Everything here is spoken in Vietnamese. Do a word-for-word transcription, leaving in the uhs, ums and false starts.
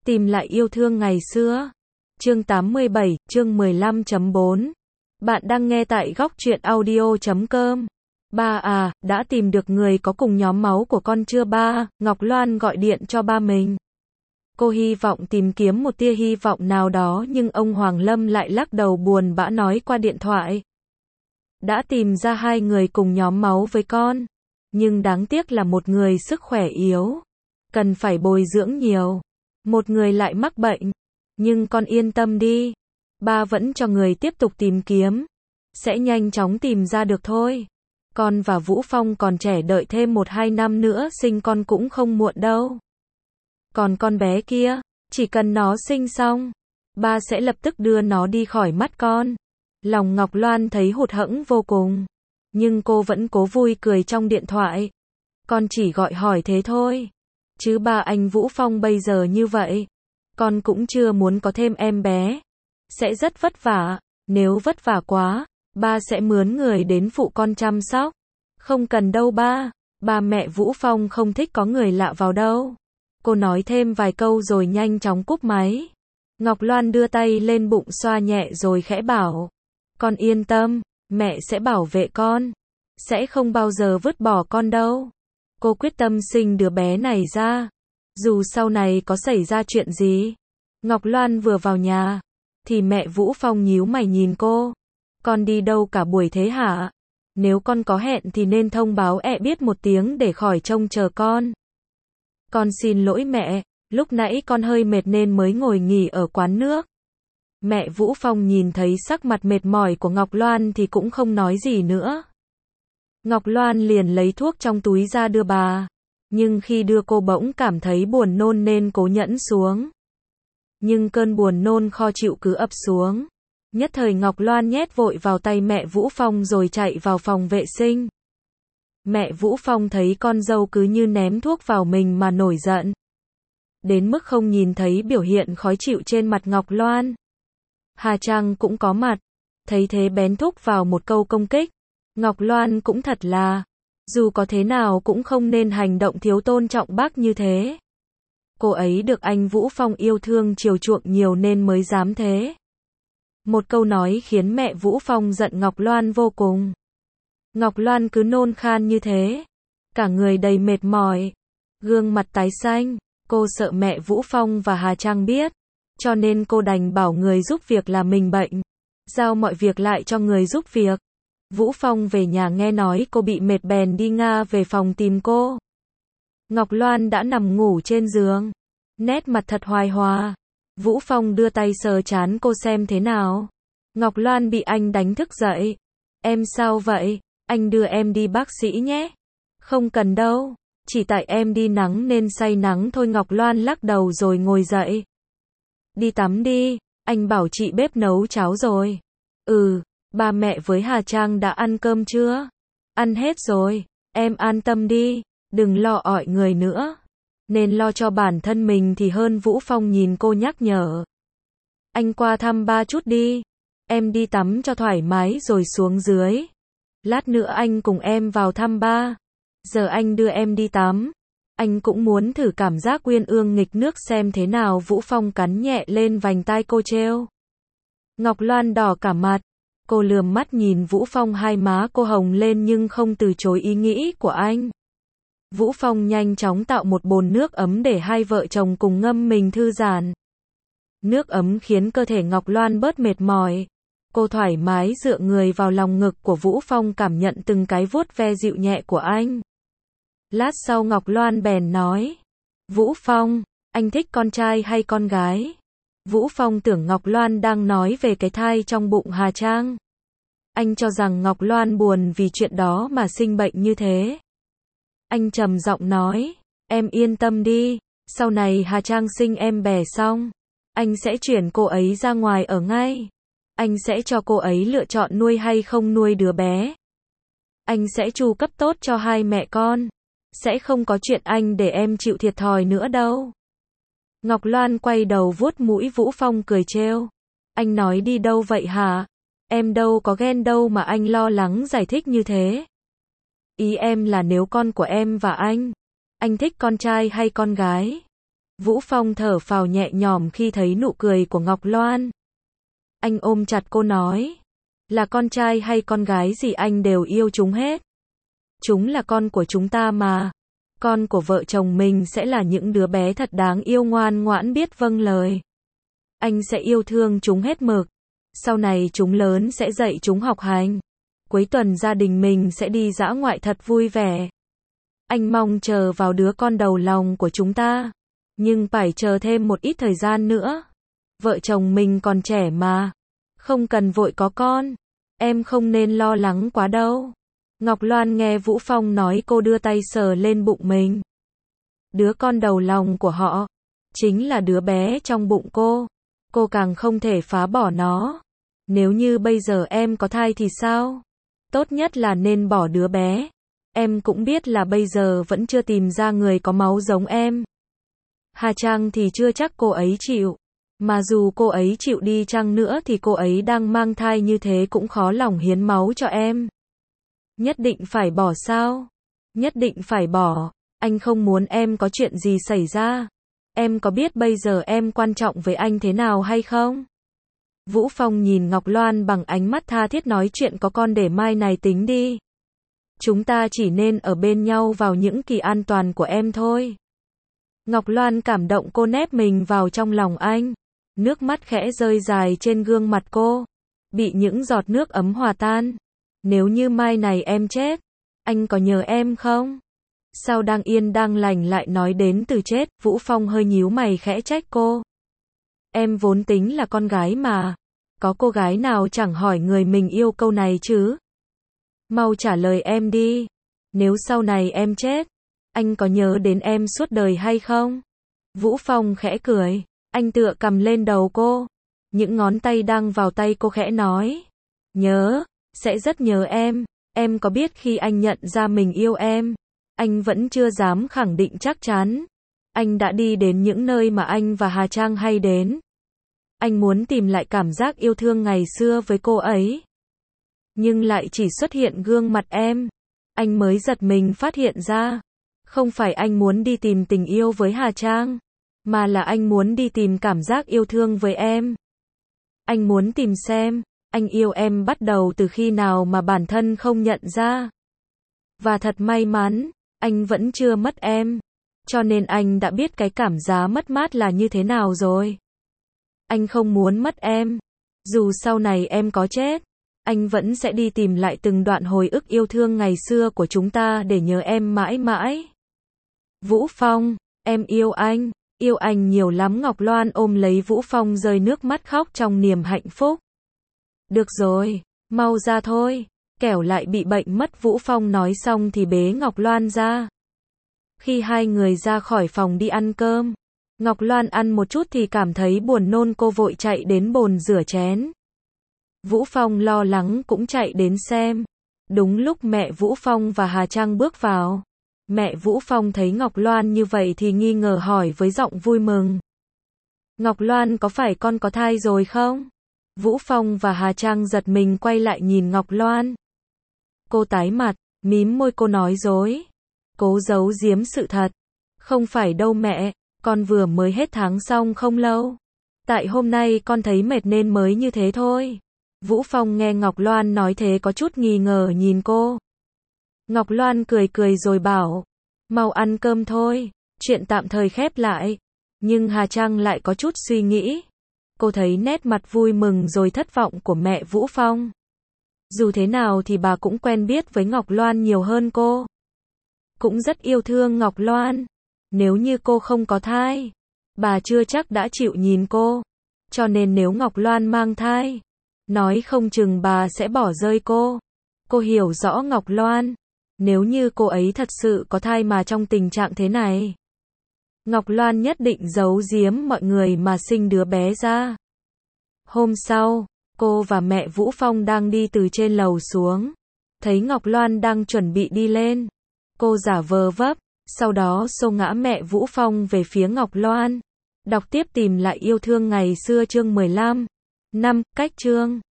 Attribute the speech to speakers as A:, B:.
A: Tìm lại yêu thương ngày xưa. Chương tám mươi bảy, chương mười lăm chấm bốn. Bạn đang nghe tại góc truyện audio chấm com. Ba à, đã tìm được người có cùng nhóm máu của con chưa ba? Ngọc Loan gọi điện cho ba mình. Cô hy vọng tìm kiếm một tia hy vọng nào đó nhưng ông Hoàng Lâm lại lắc đầu buồn bã nói qua điện thoại. Đã tìm ra hai người cùng nhóm máu với con. Nhưng đáng tiếc là một người sức khỏe yếu. Cần phải bồi dưỡng nhiều. Một người lại mắc bệnh. Nhưng con yên tâm đi. Ba vẫn cho người tiếp tục tìm kiếm. Sẽ nhanh chóng tìm ra được thôi. Con và Vũ Phong còn trẻ, đợi thêm một hai năm nữa sinh con cũng không muộn đâu. Còn con bé kia, chỉ cần nó sinh xong, ba sẽ lập tức đưa nó đi khỏi mắt con. Lòng Ngọc Loan thấy hụt hẫng vô cùng. Nhưng cô vẫn cố vui cười trong điện thoại. Con chỉ gọi hỏi thế thôi. Chứ ba anh Vũ Phong bây giờ như vậy. Con cũng chưa muốn có thêm em bé. Sẽ rất vất vả. Nếu vất vả quá, ba sẽ mướn người đến phụ con chăm sóc. Không cần đâu ba. Ba mẹ Vũ Phong không thích có người lạ vào đâu. Cô nói thêm vài câu rồi nhanh chóng cúp máy. Ngọc Loan đưa tay lên bụng xoa nhẹ rồi khẽ bảo. Con yên tâm, mẹ sẽ bảo vệ con. Sẽ không bao giờ vứt bỏ con đâu. Cô quyết tâm sinh đứa bé này ra. Dù sau này có xảy ra chuyện gì. Ngọc Loan vừa vào nhà, thì mẹ Vũ Phong nhíu mày nhìn cô. Con đi đâu cả buổi thế hả? Nếu con có hẹn thì nên thông báo ẹ biết một tiếng để khỏi trông chờ con. Con xin lỗi mẹ, lúc nãy con hơi mệt nên mới ngồi nghỉ ở quán nước. Mẹ Vũ Phong nhìn thấy sắc mặt mệt mỏi của Ngọc Loan thì cũng không nói gì nữa. Ngọc Loan liền lấy thuốc trong túi ra đưa bà. Nhưng khi đưa cô bỗng cảm thấy buồn nôn nên cố nhẫn xuống. Nhưng cơn buồn nôn khó chịu cứ ập xuống. Nhất thời Ngọc Loan nhét vội vào tay mẹ Vũ Phong rồi chạy vào phòng vệ sinh. Mẹ Vũ Phong thấy con dâu cứ như ném thuốc vào mình mà nổi giận. Đến mức không nhìn thấy biểu hiện khó chịu trên mặt Ngọc Loan. Hà Trang cũng có mặt. Thấy thế bén thúc vào một câu công kích. Ngọc Loan cũng thật là, dù có thế nào cũng không nên hành động thiếu tôn trọng bác như thế. Cô ấy được anh Vũ Phong yêu thương chiều chuộng nhiều nên mới dám thế. Một câu nói khiến mẹ Vũ Phong giận Ngọc Loan vô cùng. Ngọc Loan cứ nôn khan như thế. Cả người đầy mệt mỏi. Gương mặt tái xanh. Cô sợ mẹ Vũ Phong và Hà Trang biết. Cho nên cô đành bảo người giúp việc là mình bệnh. Giao mọi việc lại cho người giúp việc. Vũ Phong về nhà nghe nói cô bị mệt bèn đi Nga về phòng tìm cô. Ngọc Loan đã nằm ngủ trên giường. Nét mặt thật hoài hòa. Vũ Phong đưa tay sờ trán cô xem thế nào. Ngọc Loan bị anh đánh thức dậy. Em sao vậy? Anh đưa em đi bác sĩ nhé. Không cần đâu. Chỉ tại em đi nắng nên say nắng thôi. Ngọc Loan lắc đầu rồi ngồi dậy. Đi tắm đi. Anh bảo chị bếp nấu cháo rồi. Ừ. Ba mẹ với Hà Trang đã ăn cơm chưa? Ăn hết rồi. Em an tâm đi. Đừng lo ỏi người nữa. Nên lo cho bản thân mình thì hơn. Vũ Phong nhìn cô nhắc nhở. Anh qua thăm ba chút đi. Em đi tắm cho thoải mái rồi xuống dưới. Lát nữa anh cùng em vào thăm ba. Giờ anh đưa em đi tắm. Anh cũng muốn thử cảm giác uyên ương nghịch nước xem thế nào. Vũ Phong cắn nhẹ lên vành tai cô trêu. Ngọc Loan đỏ cả mặt. Cô lườm mắt nhìn Vũ Phong, hai má cô hồng lên nhưng không từ chối ý nghĩ của anh. Vũ Phong nhanh chóng tạo một bồn nước ấm để hai vợ chồng cùng ngâm mình thư giãn. Nước ấm khiến cơ thể Ngọc Loan bớt mệt mỏi. Cô thoải mái dựa người vào lòng ngực của Vũ Phong, cảm nhận từng cái vuốt ve dịu nhẹ của anh. Lát sau Ngọc Loan bèn nói. Vũ Phong, anh thích con trai hay con gái? Vũ Phong tưởng Ngọc Loan đang nói về cái thai trong bụng Hà Trang. Anh cho rằng Ngọc Loan buồn vì chuyện đó mà sinh bệnh như thế. Anh trầm giọng nói. Em yên tâm đi. Sau này Hà Trang sinh em bé xong. Anh sẽ chuyển cô ấy ra ngoài ở ngay. Anh sẽ cho cô ấy lựa chọn nuôi hay không nuôi đứa bé. Anh sẽ chu cấp tốt cho hai mẹ con. Sẽ không có chuyện anh để em chịu thiệt thòi nữa đâu. Ngọc Loan quay đầu vuốt mũi Vũ Phong cười trêu. Anh nói đi đâu vậy hả? Em đâu có ghen đâu mà anh lo lắng giải thích như thế. Ý em là nếu con của em và anh, anh thích con trai hay con gái? Vũ Phong thở phào nhẹ nhõm khi thấy nụ cười của Ngọc Loan. Anh ôm chặt cô nói, là con trai hay con gái gì anh đều yêu chúng hết. Chúng là con của chúng ta mà. Con của vợ chồng mình sẽ là những đứa bé thật đáng yêu, ngoan ngoãn, biết vâng lời. Anh sẽ yêu thương chúng hết mực. Sau này chúng lớn sẽ dạy chúng học hành. Cuối tuần gia đình mình sẽ đi dã ngoại thật vui vẻ. Anh mong chờ vào đứa con đầu lòng của chúng ta. Nhưng phải chờ thêm một ít thời gian nữa. Vợ chồng mình còn trẻ mà. Không cần vội có con. Em không nên lo lắng quá đâu. Ngọc Loan nghe Vũ Phong nói, cô đưa tay sờ lên bụng mình. Đứa con đầu lòng của họ chính là đứa bé trong bụng cô. Cô càng không thể phá bỏ nó. Nếu như bây giờ em có thai thì sao? Tốt nhất là nên bỏ đứa bé. Em cũng biết là bây giờ vẫn chưa tìm ra người có máu giống em. Hà Trang thì chưa chắc cô ấy chịu. Mà dù cô ấy chịu đi chăng nữa thì cô ấy đang mang thai như thế cũng khó lòng hiến máu cho em. Nhất định phải bỏ sao? Nhất định phải bỏ. Anh không muốn em có chuyện gì xảy ra. Em có biết bây giờ em quan trọng với anh thế nào hay không? Vũ Phong nhìn Ngọc Loan bằng ánh mắt tha thiết, nói chuyện có con để mai này tính đi. Chúng ta chỉ nên ở bên nhau vào những kỳ an toàn của em thôi. Ngọc Loan cảm động, cô nép mình vào trong lòng anh. Nước mắt khẽ rơi dài trên gương mặt cô. Bị những giọt nước ấm hòa tan. Nếu như mai này em chết, anh có nhớ em không? Sao đang yên đang lành lại nói đến từ chết? Vũ Phong hơi nhíu mày khẽ trách cô. Em vốn tính là con gái mà. Có cô gái nào chẳng hỏi người mình yêu câu này chứ? Mau trả lời em đi. Nếu sau này em chết, anh có nhớ đến em suốt đời hay không? Vũ Phong khẽ cười. Anh tựa cầm lên đầu cô. Những ngón tay đang vào tay cô khẽ nói. Nhớ, sẽ rất nhớ em. Em có biết khi anh nhận ra mình yêu em, anh vẫn chưa dám khẳng định chắc chắn. Anh đã đi đến những nơi mà anh và Hà Trang hay đến. Anh muốn tìm lại cảm giác yêu thương ngày xưa với cô ấy. Nhưng lại chỉ xuất hiện gương mặt em. Anh mới giật mình phát hiện ra. Không phải anh muốn đi tìm tình yêu với Hà Trang, mà là anh muốn đi tìm cảm giác yêu thương với em. Anh muốn tìm xem, anh yêu em bắt đầu từ khi nào mà bản thân không nhận ra. Và thật may mắn, anh vẫn chưa mất em. Cho nên anh đã biết cái cảm giác mất mát là như thế nào rồi. Anh không muốn mất em. Dù sau này em có chết, anh vẫn sẽ đi tìm lại từng đoạn hồi ức yêu thương ngày xưa của chúng ta để nhớ em mãi mãi. Vũ Phong, em yêu anh, yêu anh nhiều lắm. Ngọc Loan ôm lấy Vũ Phong rơi nước mắt khóc trong niềm hạnh phúc. Được rồi, mau ra thôi, kẻo lại bị bệnh mất. Vũ Phong nói xong thì bế Ngọc Loan ra. Khi hai người ra khỏi phòng đi ăn cơm, Ngọc Loan ăn một chút thì cảm thấy buồn nôn, cô vội chạy đến bồn rửa chén. Vũ Phong lo lắng cũng chạy đến xem. Đúng lúc mẹ Vũ Phong và Hà Trang bước vào. Mẹ Vũ Phong thấy Ngọc Loan như vậy thì nghi ngờ hỏi với giọng vui mừng. Ngọc Loan, có phải con có thai rồi không? Vũ Phong và Hà Trang giật mình quay lại nhìn Ngọc Loan. Cô tái mặt, mím môi, cô nói dối. Cố giấu giếm sự thật. Không phải đâu mẹ, con vừa mới hết tháng xong không lâu. Tại hôm nay con thấy mệt nên mới như thế thôi. Vũ Phong nghe Ngọc Loan nói thế có chút nghi ngờ nhìn cô. Ngọc Loan cười cười rồi bảo, mau ăn cơm thôi, chuyện tạm thời khép lại. Nhưng Hà Trang lại có chút suy nghĩ. Cô thấy nét mặt vui mừng rồi thất vọng của mẹ Vũ Phong. Dù thế nào thì bà cũng quen biết với Ngọc Loan nhiều hơn cô. Cũng rất yêu thương Ngọc Loan. Nếu như cô không có thai, bà chưa chắc đã chịu nhìn cô. Cho nên nếu Ngọc Loan mang thai, nói không chừng bà sẽ bỏ rơi cô. Cô hiểu rõ Ngọc Loan. Nếu như cô ấy thật sự có thai mà trong tình trạng thế này, Ngọc Loan nhất định giấu giếm mọi người mà sinh đứa bé ra. Hôm sau, cô và mẹ Vũ Phong đang đi từ trên lầu xuống. Thấy Ngọc Loan đang chuẩn bị đi lên. Cô giả vờ vấp, sau đó xô ngã mẹ Vũ Phong về phía Ngọc Loan. Đọc tiếp Tìm lại yêu thương ngày xưa chương mười lăm. năm. Cách chương